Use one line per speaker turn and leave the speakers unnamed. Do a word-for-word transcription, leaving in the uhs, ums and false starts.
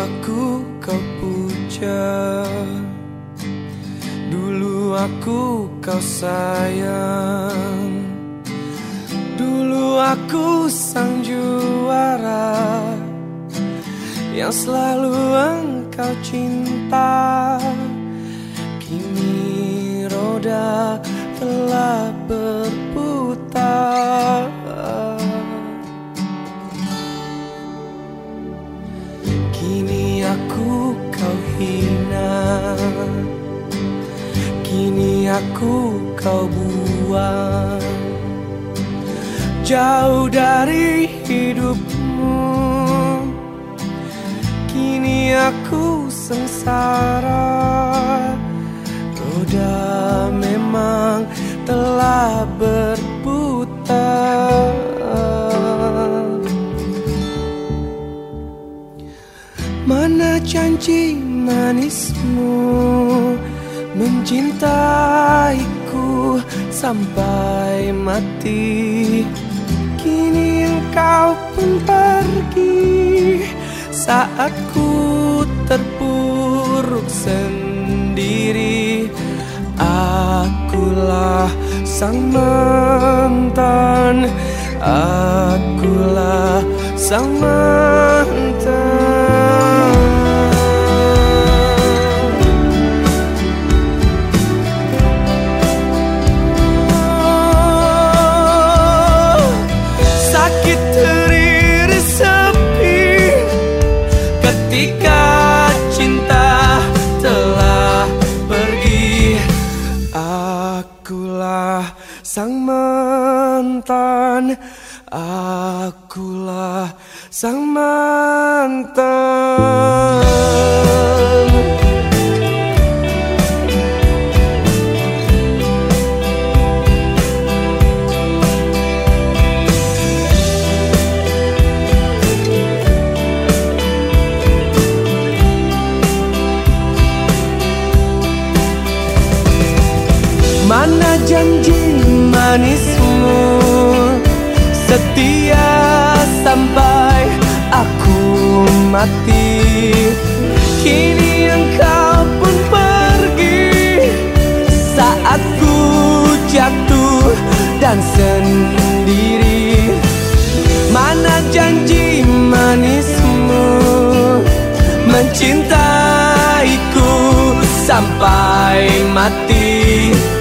aku kau puja, dulu aku kau sayang, dulu aku sang juara yang selalu engkau cinta. Kini roda telah berputar, kini aku kau hina, kini aku kau buang jauh dari hidupmu. Kini aku sengsara, roda memang telah berputar. Mana janji manismu mencintaiku sampai mati? Kini engkau pun pergi saat ku terpuruk sendiri. Akulah sang mantan, akulah sang mantan. Sakit teriris sepi ketika cinta telah pergi. Akulah sang mantan, akulah sang mantan. Mana janji manismu setia sampai aku mati? Kini engkau pun pergi saat ku jatuh dan sendiri. Mana janji manismu mencintaiku sampai mati?